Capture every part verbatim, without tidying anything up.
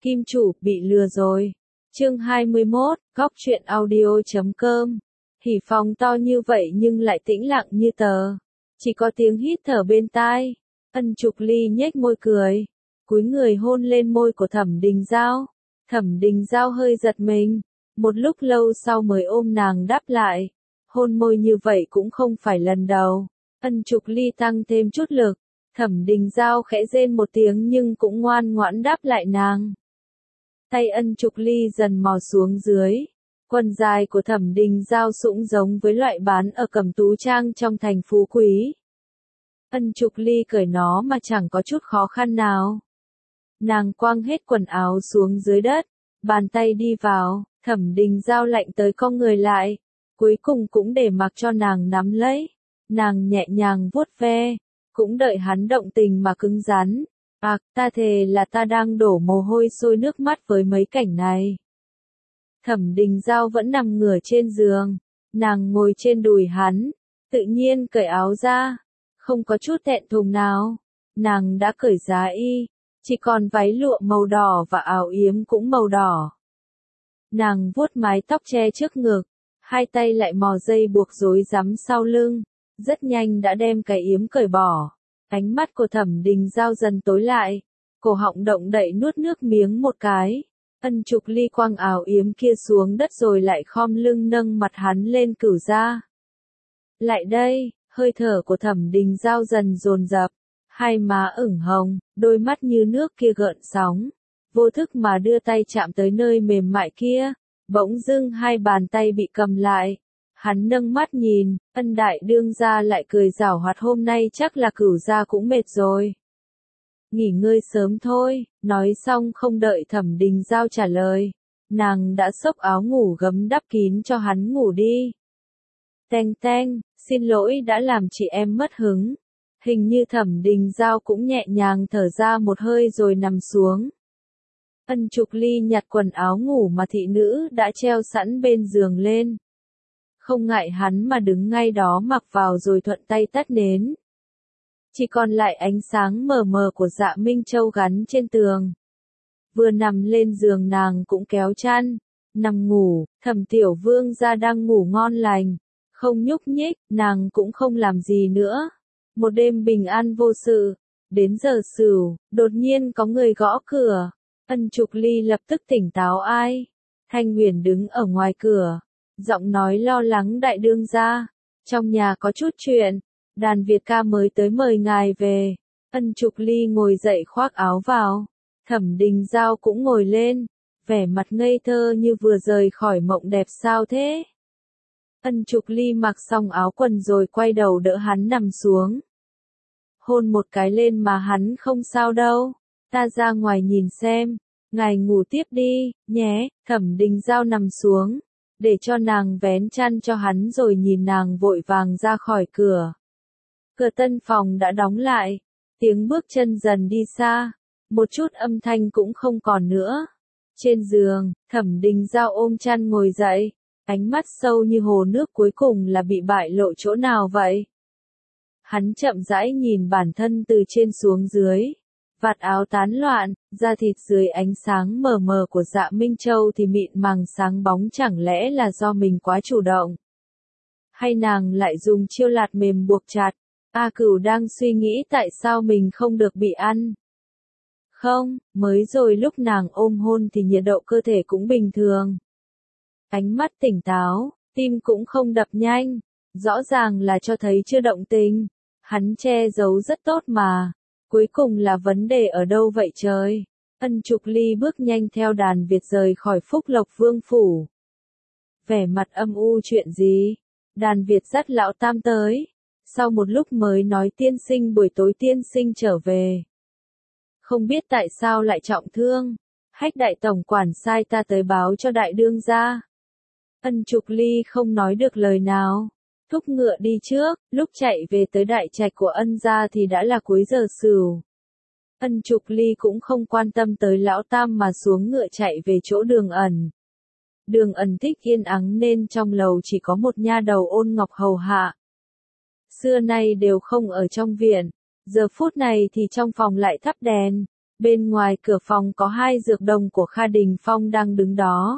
Kim chủ, bị lừa rồi. Chương hai mươi mốt, góc truyện audio chấm com. Hỉ phòng to như vậy nhưng lại tĩnh lặng như tờ. Chỉ có tiếng hít thở bên tai. Ân Trục Ly nhếch môi cười. Cúi người hôn lên môi của Thẩm Đình Giao. Thẩm Đình Giao hơi giật mình. Một lúc lâu sau mới ôm nàng đáp lại. Hôn môi như vậy cũng không phải lần đầu. Ân Trục Ly tăng thêm chút lực. Thẩm Đình Giao khẽ rên một tiếng nhưng cũng ngoan ngoãn đáp lại nàng. Tay Ân Trục Ly dần mò xuống dưới. Quần dài của Thẩm Đình Giao sũng giống với loại bán ở Cẩm Tú Trang trong thành Phú Quý. Ân Trục Ly cởi nó mà chẳng có chút khó khăn nào. Nàng quăng hết quần áo xuống dưới đất, bàn tay đi vào, Thẩm Đình Giao lạnh tới cong người lại, cuối cùng cũng để mặc cho nàng nắm lấy. Nàng nhẹ nhàng vuốt ve, cũng đợi hắn động tình mà cứng rắn. À, ta thề là ta đang đổ mồ hôi sôi nước mắt với mấy cảnh này. Thẩm Đình Giao vẫn nằm ngửa trên giường, nàng ngồi trên đùi hắn, tự nhiên cởi áo ra, không có chút thẹn thùng nào. Nàng đã cởi giá y, chỉ còn váy lụa màu đỏ và áo yếm cũng màu đỏ. Nàng vuốt mái tóc che trước ngực, hai tay lại mò dây buộc rối rắm sau lưng, rất nhanh đã đem cái yếm cởi bỏ. Ánh mắt của Thẩm Đình Giao dần tối lại, cổ họng động đậy nuốt nước miếng một cái. Ân Trục Ly quăng áo yếm kia xuống đất rồi lại khom lưng nâng mặt hắn lên cửu ra. Lại đây, hơi thở của Thẩm Đình Giao dần dồn dập, hai má ửng hồng, đôi mắt như nước kia gợn sóng, vô thức mà đưa tay chạm tới nơi mềm mại kia, bỗng dưng hai bàn tay bị cầm lại. Hắn nâng mắt nhìn, Ân đại đương gia lại cười giảo hoạt, hôm nay chắc là cửu gia cũng mệt rồi. Nghỉ ngơi sớm thôi, nói xong không đợi Thẩm Đình Giao trả lời. Nàng đã xốc áo ngủ gấm đắp kín cho hắn ngủ đi. Teng teng, xin lỗi đã làm chị em mất hứng. Hình như Thẩm Đình Giao cũng nhẹ nhàng thở ra một hơi rồi nằm xuống. Ân Trục Ly nhặt quần áo ngủ mà thị nữ đã treo sẵn bên giường lên. Không ngại hắn mà đứng ngay đó mặc vào rồi thuận tay tắt nến. Chỉ còn lại ánh sáng mờ mờ của Dạ Minh Châu gắn trên tường. Vừa nằm lên giường nàng cũng kéo chăn, nằm ngủ. Thẩm Tiểu Vương gia đang ngủ ngon lành, không nhúc nhích, nàng cũng không làm gì nữa. Một đêm bình an vô sự, đến giờ sửu, đột nhiên có người gõ cửa. Ân Trục Ly lập tức tỉnh táo. Ai? Thanh Huyền đứng ở ngoài cửa, giọng nói lo lắng, đại đương gia, trong nhà có chút chuyện, đàn Việt ca mới tới mời ngài về. Ân Trục Ly ngồi dậy khoác áo vào, Thẩm Đình Giao cũng ngồi lên, vẻ mặt ngây thơ như vừa rời khỏi mộng đẹp. Sao thế? Ân Trục Ly mặc xong áo quần rồi quay đầu đỡ hắn nằm xuống. Hôn một cái lên mà hắn không sao đâu, ta ra ngoài nhìn xem, ngài ngủ tiếp đi, nhé. Thẩm Đình Giao nằm xuống, để cho nàng vén chăn cho hắn rồi nhìn nàng vội vàng ra khỏi cửa. Cửa tân phòng đã đóng lại, tiếng bước chân dần đi xa, một chút âm thanh cũng không còn nữa. Trên giường, Thẩm Đình Giao ôm chăn ngồi dậy, ánh mắt sâu như hồ nước, cuối cùng là bị bại lộ chỗ nào vậy? Hắn chậm rãi nhìn bản thân từ trên xuống dưới, vạt áo tán loạn, da thịt dưới ánh sáng mờ mờ của Dạ Minh Châu thì mịn màng sáng bóng, chẳng lẽ là do mình quá chủ động? Hay nàng lại dùng chiêu lạt mềm buộc chặt? A Cửu đang suy nghĩ tại sao mình không được bị ăn. Không, mới rồi lúc nàng ôm hôn thì nhiệt độ cơ thể cũng bình thường. Ánh mắt tỉnh táo, tim cũng không đập nhanh, rõ ràng là cho thấy chưa động tình. Hắn che giấu rất tốt mà. Cuối cùng là vấn đề ở đâu vậy trời? Ân Trục Ly bước nhanh theo đàn Việt rời khỏi Phúc Lộc Vương phủ. Vẻ mặt âm u, chuyện gì? Đàn Việt dắt lão tam tới. Sau một lúc mới nói, tiên sinh buổi tối tiên sinh trở về. Không biết tại sao lại trọng thương. Hách đại tổng quản sai ta tới báo cho đại đương gia. Ân Trục Ly không nói được lời nào. Thúc ngựa đi trước, lúc chạy về tới đại trạch của Ân gia thì đã là cuối giờ sửu. Ân Trục Ly cũng không quan tâm tới lão tam mà xuống ngựa chạy về chỗ Đường Ẩn. Đường Ẩn thích yên ắng nên trong lầu chỉ có một nha đầu Ôn Ngọc hầu hạ. Xưa nay đều không ở trong viện, giờ phút này thì trong phòng lại thắp đèn, Bên ngoài cửa phòng có hai dược đồng của Kha Đình Phong đang đứng đó.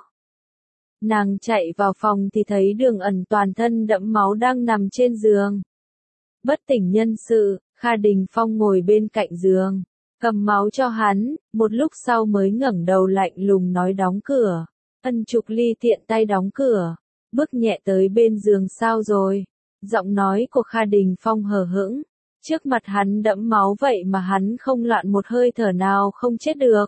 Nàng chạy vào phòng thì thấy Đường Ẩn toàn thân đẫm máu đang nằm trên giường. Bất tỉnh nhân sự, Kha Đình Phong ngồi bên cạnh giường, cầm máu cho hắn, một lúc sau mới ngẩng đầu lạnh lùng nói đóng cửa. Ân Trục Ly tiện tay đóng cửa, bước nhẹ tới bên giường. Sao rồi? Giọng nói của Kha Đình Phong hờ hững. Trước mặt hắn đẫm máu vậy mà hắn không loạn một hơi thở nào không chết được.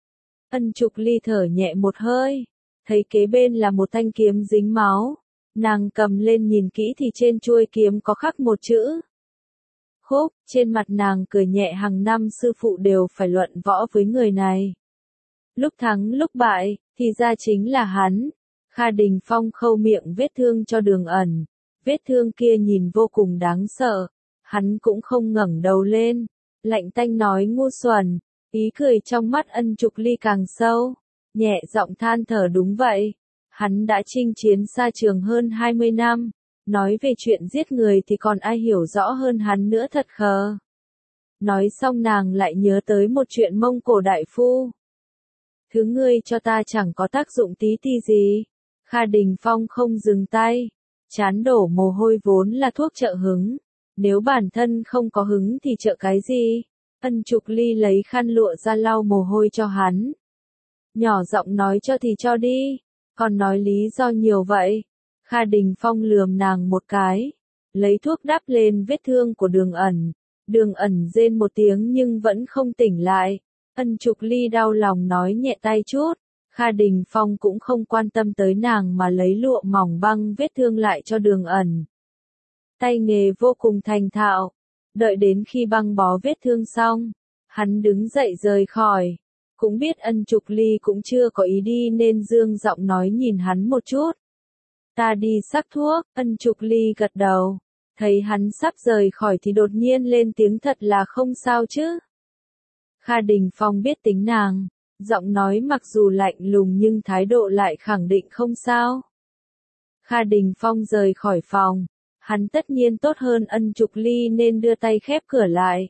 Ân Trục Ly thở nhẹ một hơi, thấy kế bên là một thanh kiếm dính máu. Nàng cầm lên nhìn kỹ thì trên chuôi kiếm có khắc một chữ. Khúc, trên mặt nàng cười nhẹ, hàng năm sư phụ đều phải luận võ với người này. Lúc thắng lúc bại, thì ra chính là hắn. Kha Đình Phong khâu miệng vết thương cho Đường Ẩn. Vết thương kia nhìn vô cùng đáng sợ. Hắn cũng không ngẩng đầu lên. Lạnh tanh nói ngu xuẩn. Ý cười trong mắt Ân Trục Ly càng sâu. Nhẹ giọng than thở đúng vậy. Hắn đã chinh chiến xa trường hơn hai mươi năm. Nói về chuyện giết người thì còn ai hiểu rõ hơn hắn nữa, thật khờ. Nói xong nàng lại nhớ tới một chuyện Mông Cổ đại phu. Thứ ngươi cho ta chẳng có tác dụng tí ti gì. Kha Đình Phong không dừng tay. Chán đổ mồ hôi vốn là thuốc trợ hứng. Nếu bản thân không có hứng thì trợ cái gì? Ân Trục Ly lấy khăn lụa ra lau mồ hôi cho hắn. Nhỏ giọng nói cho thì cho đi. Còn nói lý do nhiều vậy. Kha Đình Phong lườm nàng một cái. Lấy thuốc đắp lên vết thương của Đường Ẩn. Đường Ẩn rên một tiếng nhưng vẫn không tỉnh lại. Ân Trục Ly đau lòng nói nhẹ tay chút. Kha Đình Phong cũng không quan tâm tới nàng mà lấy lụa mỏng băng vết thương lại cho Đường Ẩn. Tay nghề vô cùng thành thạo. Đợi đến khi băng bó vết thương xong, hắn đứng dậy rời khỏi. Cũng biết Ân Trục Ly cũng chưa có ý đi nên dương giọng nói nhìn hắn một chút. Ta đi sắc thuốc. Ân Trục Ly gật đầu. Thấy hắn sắp rời khỏi thì đột nhiên lên tiếng thật là không sao chứ. Kha Đình Phong biết tính nàng. Giọng nói mặc dù lạnh lùng nhưng thái độ lại khẳng định không sao. Kha Đình Phong rời khỏi phòng. Hắn tất nhiên tốt hơn Ân Trục Ly nên đưa tay khép cửa lại.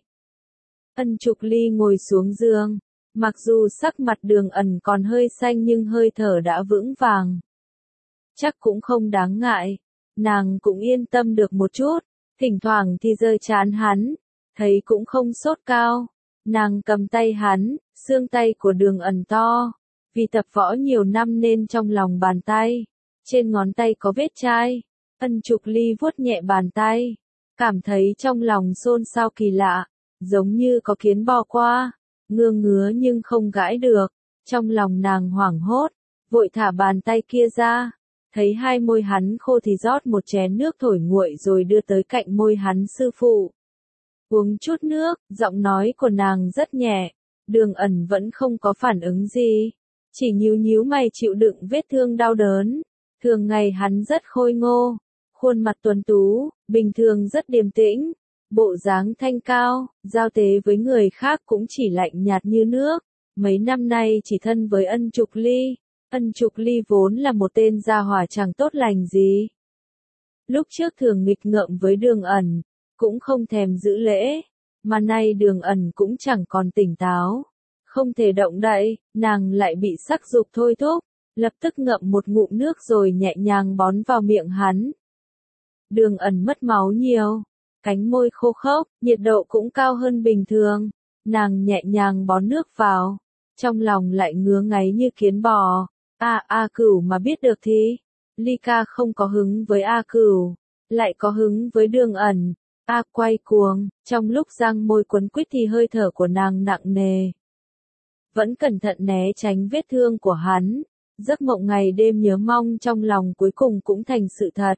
Ân Trục Ly ngồi xuống giường. Mặc dù sắc mặt Đường Ẩn còn hơi xanh nhưng hơi thở đã vững vàng. Chắc cũng không đáng ngại. Nàng cũng yên tâm được một chút. Thỉnh thoảng thì giơ chán hắn. Thấy cũng không sốt cao. Nàng cầm tay hắn. Xương tay của Đường Ẩn to. Vì tập võ nhiều năm nên trong lòng bàn tay. Trên ngón tay có vết chai. Ân Trục Ly vuốt nhẹ bàn tay. Cảm thấy trong lòng xôn xao kỳ lạ. Giống như có kiến bò qua. Ngứa ngứa nhưng không gãi được. Trong lòng nàng hoảng hốt. Vội thả bàn tay kia ra. Thấy hai môi hắn khô thì rót một chén nước thổi nguội rồi đưa tới cạnh môi hắn. Sư phụ. Uống chút nước. Giọng nói của nàng rất nhẹ. Đường Ẩn vẫn không có phản ứng gì. Chỉ nhíu nhíu mày chịu đựng vết thương đau đớn. Thường ngày hắn rất khôi ngô. Khuôn mặt tuấn tú, bình thường rất điềm tĩnh. Bộ dáng thanh cao, giao tế với người khác cũng chỉ lạnh nhạt như nước. Mấy năm nay chỉ thân với Ân Trục Ly. Ân Trục Ly vốn là một tên gia hỏa chẳng tốt lành gì. Lúc trước thường nghịch ngợm với Đường Ẩn, cũng không thèm giữ lễ. Mà nay Đường Ẩn cũng chẳng còn tỉnh táo. Không thể động đậy, nàng lại bị sắc dục thôi thúc. Lập tức ngậm một ngụm nước rồi nhẹ nhàng bón vào miệng hắn. Đường Ẩn mất máu nhiều. Cánh môi khô khốc, nhiệt độ cũng cao hơn bình thường. Nàng nhẹ nhàng bón nước vào. Trong lòng lại ngứa ngáy như kiến bò. A A Cửu mà biết được thì. Ly ca không có hứng với A Cửu. Lại có hứng với Đường Ẩn. A quay cuồng. Trong lúc răng môi quấn quýt thì hơi thở của nàng nặng nề. Vẫn cẩn thận né tránh vết thương của hắn. Giấc mộng ngày đêm nhớ mong trong lòng cuối cùng cũng thành sự thật.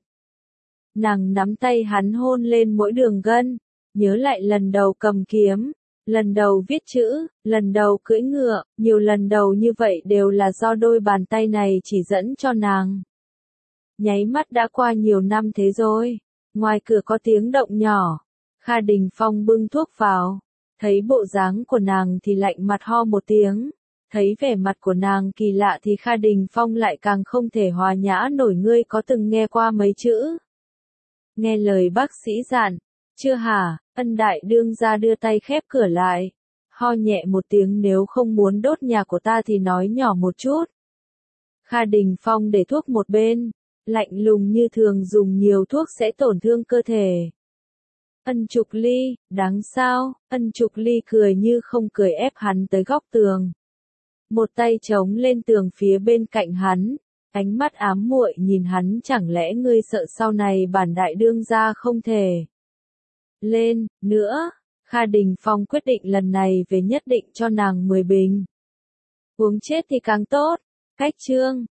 Nàng nắm tay hắn hôn lên mỗi đường gân, nhớ lại lần đầu cầm kiếm, lần đầu viết chữ, lần đầu cưỡi ngựa, nhiều lần đầu như vậy đều là do đôi bàn tay này chỉ dẫn cho nàng. Nháy mắt đã qua nhiều năm thế rồi, ngoài cửa có tiếng động nhỏ, Kha Đình Phong bưng thuốc vào, thấy bộ dáng của nàng thì lạnh mặt ho một tiếng, thấy vẻ mặt của nàng kỳ lạ thì Kha Đình Phong lại càng không thể hòa nhã nổi. Ngươi có từng nghe qua mấy chữ? Nghe lời bác sĩ dặn, chưa hả? Ân đại đương gia đưa tay khép cửa lại. Ho nhẹ một tiếng, nếu không muốn đốt nhà của ta thì nói nhỏ một chút. Kha Đình Phong để thuốc một bên, lạnh lùng như thường, dùng nhiều thuốc sẽ tổn thương cơ thể. Ân Trục Ly, đáng sao? Ân Trục Ly cười như không cười, ép hắn tới góc tường. Một tay chống lên tường phía bên cạnh hắn, ánh mắt ám muội nhìn hắn, chẳng lẽ ngươi sợ sau này bản đại đương gia không thể lên nữa? Kha Đình Phong quyết định lần này về nhất định cho nàng mười bình. Uống chết thì càng tốt. Cách chương